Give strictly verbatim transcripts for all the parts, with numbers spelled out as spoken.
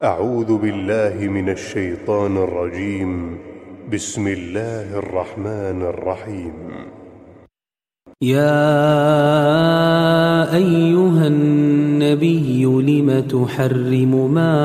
أعوذ بالله من الشيطان الرجيم. بسم الله الرحمن الرحيم. يا أيها النبي لم تحرم ما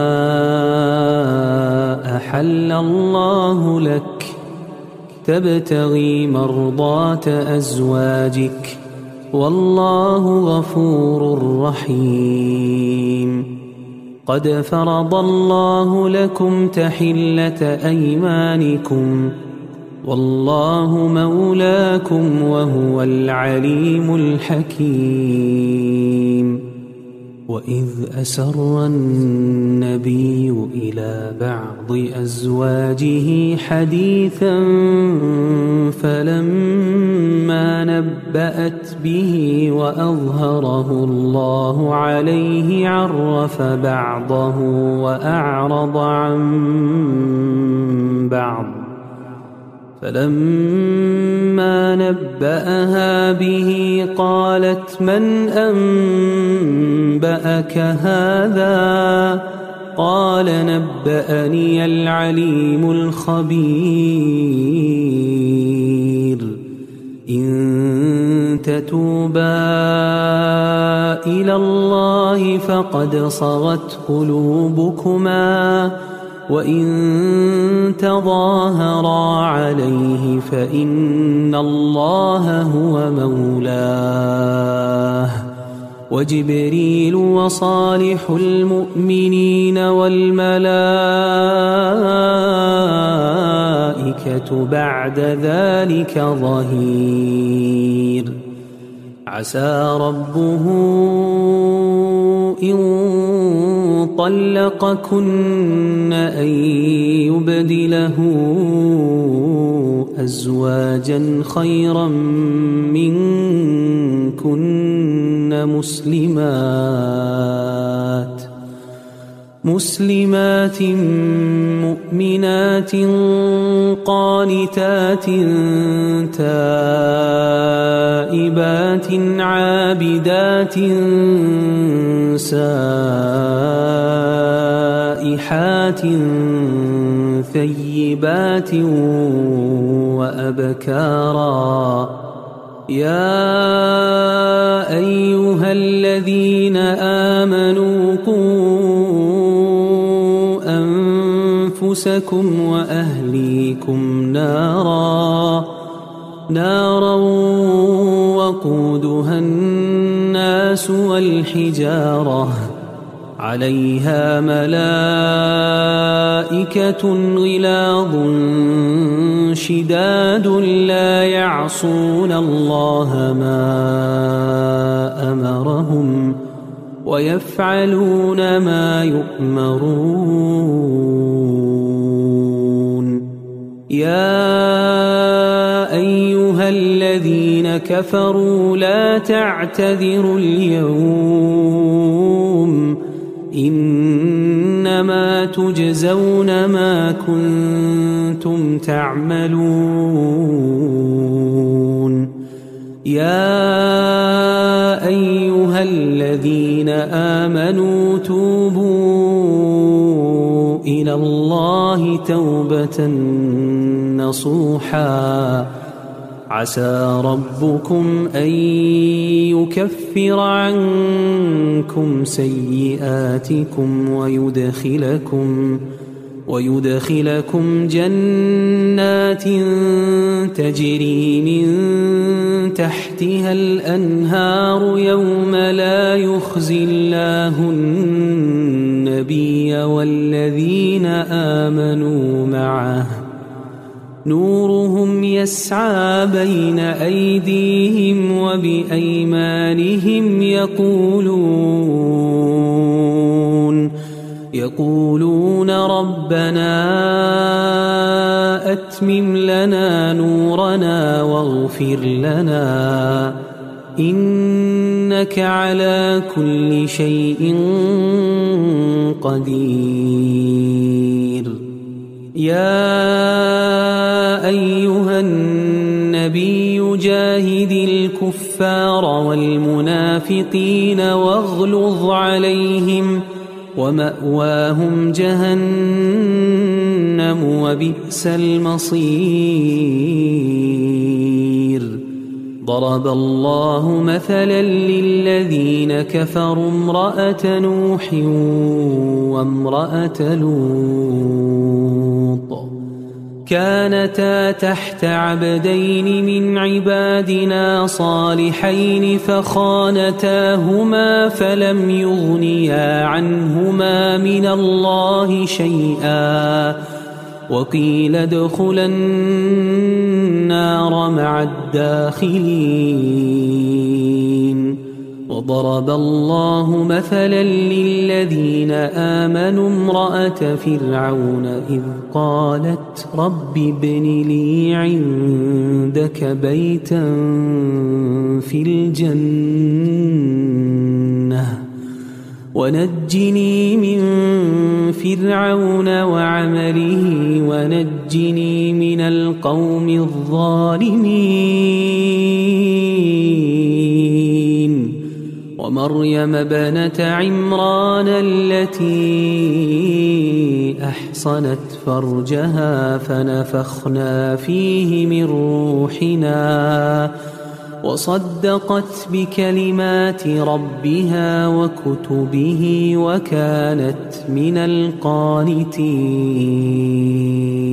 أحل الله لك تبتغي مرضات أزواجك والله غفور رحيم. قد فرض الله لكم تحلة أيمانكم والله مولاكم وهو العليم الحكيم. وإذ أسر النبي إلى بعض أزواجه حديثا فلما نبأت به وأظهره الله عليه عرف بعضه وأعرض عن بعض. فلما نبأها به قالت من أنبأك هذا؟ قال نبأني العليم الخبير. إن تتوبا إلى الله فقد صغت قلوبكما وإن تظاهرا عليه فإن الله هو مولاه وجبريل وصالح المؤمنين والملائكة بعد ذلك ظهير. عسى ربه إن طلقكن أن يبدله أزواجا خيرا منكن مسلمات مسلمات مؤمنات قانتات تائبات عابدات سائحات ثيبات وأبكارا. يا أيها الذين آمنوا قوا أنفسكم وأهليكم نارا نارا وقودها الناس والحجارة عليها ملائكة غلاظ شداد لا يعصون الله ما أمرهم ويفعلون ما يؤمرون. يا أيها الذين كفروا لا تعتذروا اليوم إنما تجزون ما كنتم تعملون. يا أيها الذين آمنوا توبوا إلى الله توبة نصوحا. عسى ربكم أن يكفر عنكم سيئاتكم ويدخلكم ويدخلكم جنات تجري من تحتها الأنهار يوم لا يخزي الله النبي والذين آمنوا معه نورهم يسعى بين أيديهم وبأيمانهم يقولون يقولون ربنا أتمم لنا نورنا واغفر لنا إنك على كل شيء قدير. يا أيها النبي جاهد الكفار والمنافقين واغلظ عليهم ومأواهم جهنم وبئس المصير ضرب الله مثلا للذين كفروا امرأة نوح وامرأة لوط كانتا تحت عبدين من عبادنا صالحين فخانتاهما فلم يغنيا عنهما من الله شيئا وقيل ادخلا النار مع الداخلين وضرب الله مثلا للذين آمنوا امرأة فرعون إذ قالت رب ابن لي عندك بيتا في الجنة ونجني من فرعون وعمله ونجني من القوم الظالمين ومريم ابنة عمران التي أحصنت فرجها فنفخنا فيه من روحنا وصدقت بكلمات ربها وكتبه وكانت من القانتين